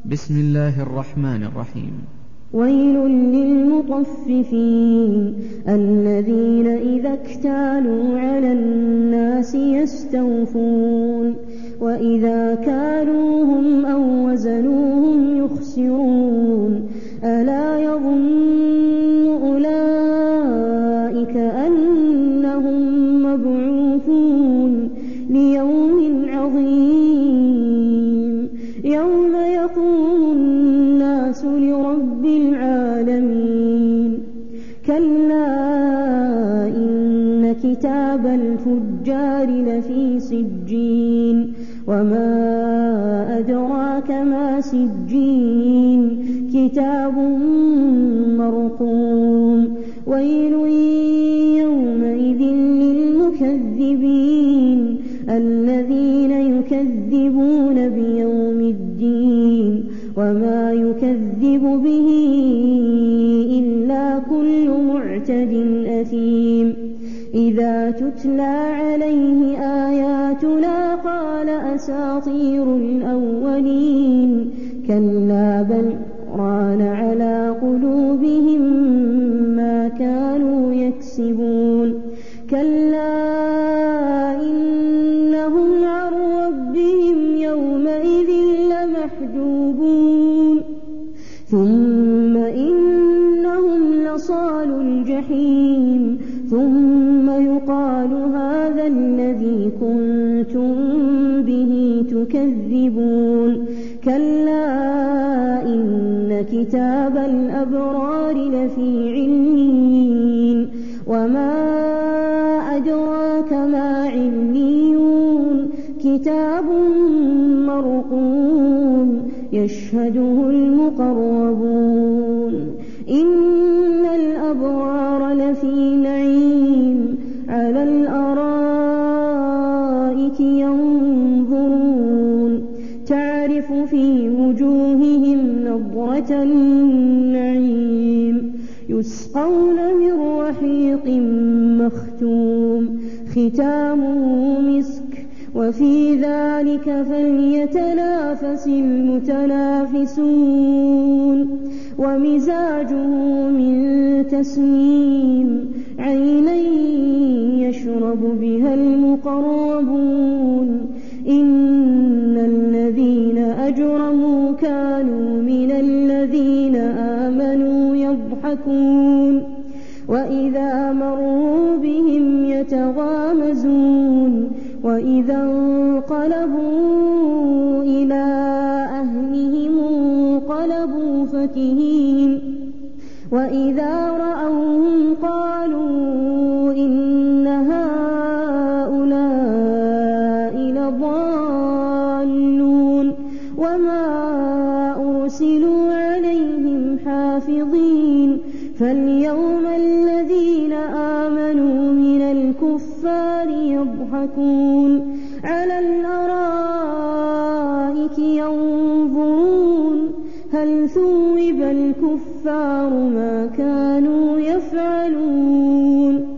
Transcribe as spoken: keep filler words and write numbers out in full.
بسم الله الرحمن الرحيم. ويل للمطففين الذين إذا اكتالوا على الناس يستوفون وإذا كالوهم أو وزنوهم يخسرون ألا يظن أولئك أنهم مبعوثون ليوم عظيم يوم يقوم الناس لرب العالمين كلا إن كتاب الفجار لفي سجين وما أدراك ما سجين كتاب مرقوم ويل يومئذ للمكذبين الذين يكذبون بيوم الدين وما يكذب به إلا كل معتد أثيم إذا تتلى عليه آياتنا قال أساطير الأولين كلا بل ران على قلوبهم ما كانوا يكسبون كلا إنهم عن ربهم يومئذ لمحجوبون ثم إنهم لصالوا الجحيم ثم يقال هذا الذي كنتم به تكذبون كلا إن كتاب الأبرار لفي عليين وما أدراك ما عليون كتاب مرقوم يشهده المقربون إن الأبرار لفي نعيم على الأرائك ينظرون تعرف في وجوههم نضرة النعيم يسقون من رحيق مختوم ختامه مسك وفي ذلك فليتنافس المتنافسون ومزاجه من تسنيم عينا يشرب بها المقربون إن الذين أجرموا كانوا من الذين آمنوا يضحكون وإذا مروا بهم يتغامزون وإذا انقلبوا إلى أهلهم انقلبوا فكهين وإذا رأوهم قالوا إن هؤلاء لضالون وما أرسلوا عليهم حافظين فاليوم الذين آمنوا من الكفار يضحكون على الأرائك ينظرون هل ثوب الكفار ما كانوا يفعلون